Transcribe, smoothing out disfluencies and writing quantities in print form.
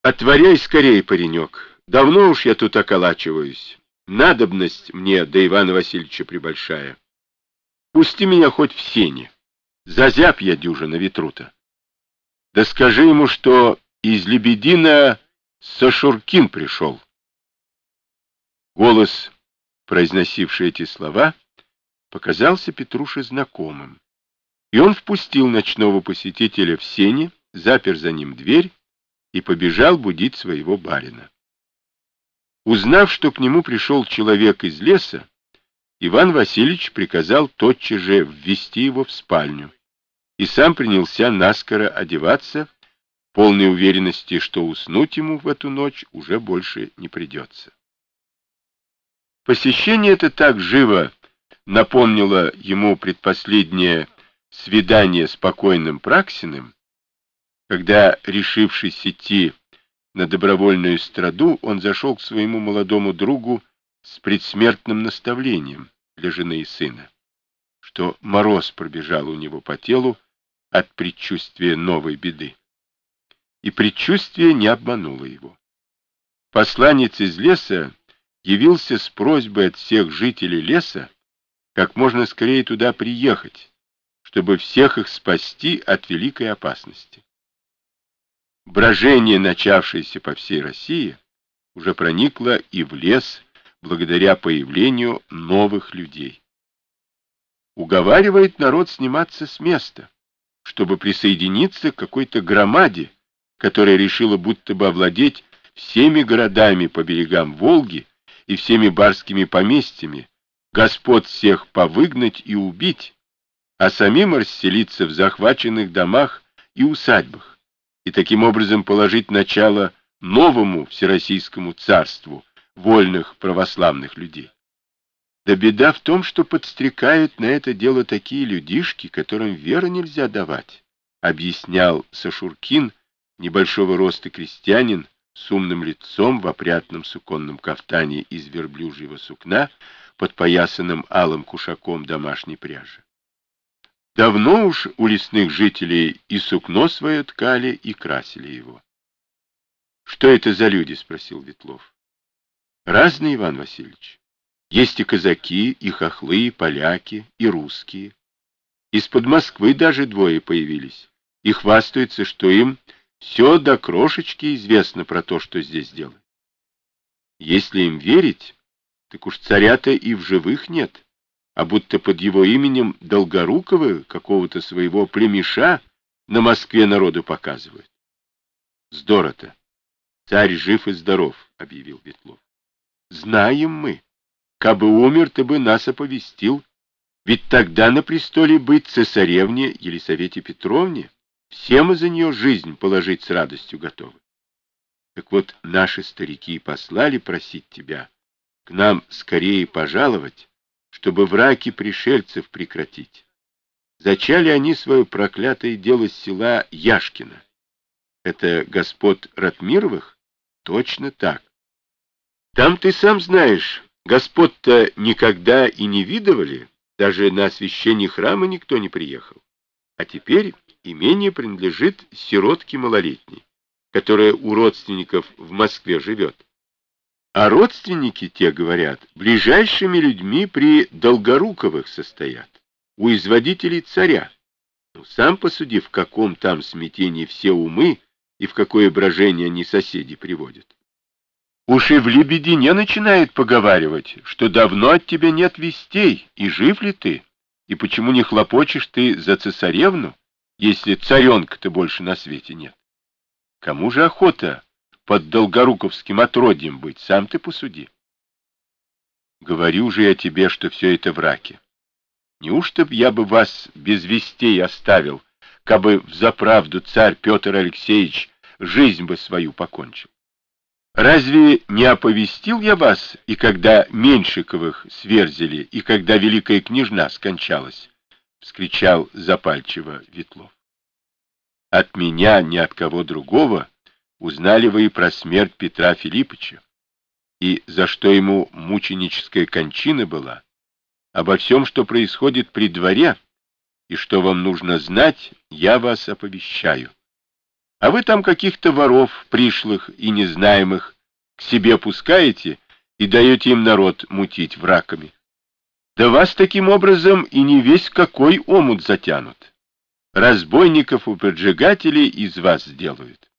Отворяй скорее, паренек. Давно уж я тут околачиваюсь. Надобность мне до Ивана Васильевича прибольшая. Пусти меня хоть в сени. Зазяб я дюжа на ветру-то. Да скажи ему, что из Лебедина Сашуркин пришел. Голос, произносивший эти слова, показался Петруше знакомым. И он впустил ночного посетителя в сени, запер за ним дверь и побежал будить своего барина. Узнав, что к нему пришел человек из леса, Иван Васильевич приказал тотчас же ввести его в спальню и сам принялся наскоро одеваться, в полной уверенности, что уснуть ему в эту ночь уже больше не придется. Посещение это так живо напомнило ему предпоследнее свидание с покойным Праксиным, когда, решившись идти на добровольную эстраду, он зашел к своему молодому другу с предсмертным наставлением для жены и сына, что мороз пробежал у него по телу от предчувствия новой беды. И предчувствие не обмануло его. Посланец из леса явился с просьбой от всех жителей леса как можно скорее туда приехать, чтобы всех их спасти от великой опасности. Брожение, начавшееся по всей России, уже проникло и в лес благодаря появлению новых людей. Уговаривает народ сниматься с места, чтобы присоединиться к какой-то громаде, которая решила будто бы овладеть всеми городами по берегам Волги и всеми барскими поместьями, господ всех повыгнать и убить, а самим расселиться в захваченных домах и усадьбах, и таким образом положить начало новому всероссийскому царству вольных православных людей. Да беда в том, что подстрекают на это дело такие людишки, которым веры нельзя давать, объяснял Сашуркин, небольшого роста крестьянин с умным лицом в опрятном суконном кафтане из верблюжьего сукна, подпоясанным алым кушаком домашней пряжи. Давно уж у лесных жителей и сукно свое ткали, и красили его. — Что это за люди? — спросил Ветлов. — Разные, Иван Васильевич. Есть и казаки, и хохлы, и поляки, и русские. Из-под Москвы даже двое появились, и хвастаются, что им все до крошечки известно про то, что здесь делают. Если им верить, так уж царя-то и в живых нет, а будто под его именем Долгорукова какого-то своего племеша на Москве народу показывают. Здорово-то. Царь жив и здоров, объявил Ветлов. Знаем мы. Кабы умер, ты бы нас оповестил. Ведь тогда на престоле быть цесаревне Елисавете Петровне, все мы за нее жизнь положить с радостью готовы. Так вот, наши старики послали просить тебя к нам скорее пожаловать, чтобы враки пришельцев прекратить. Зачали они свое проклятое дело с села Яшкино. Это господ Ратмировых? Точно так. Там, ты сам знаешь, господ-то никогда и не видывали, даже на освящение храма никто не приехал. А теперь имение принадлежит сиротке малолетней, которая у родственников в Москве живет. А родственники те, говорят, ближайшими людьми при Долгоруковых состоят, у изводителей царя. Ну, сам посуди, в каком там смятении все умы и в какое брожение они соседи приводят. Уж и в Лебедине начинают поговаривать, что давно от тебя нет вестей, и жив ли ты, и почему не хлопочешь ты за цесаревну, если царенка-то больше на свете нет. Кому же охота под долгоруковским отродьем быть, сам ты посуди. Говорю же я тебе, что все это враки. Неужто б я бы вас без вестей оставил, кабы взаправду царь Петр Алексеевич жизнь бы свою покончил? Разве не оповестил я вас, и когда Меньшиковых сверзили, и когда великая княжна скончалась? — вскричал запальчиво Ветлов. — От меня, ни от кого другого, узнали вы и про смерть Петра Филипповича, и за что ему мученическая кончина была. Обо всем, что происходит при дворе, и что вам нужно знать, я вас оповещаю. А вы там каких-то воров, пришлых и незнаемых, к себе пускаете и даете им народ мутить враками. Да вас таким образом и не весь какой омут затянут. Разбойников и поджигателей из вас сделают.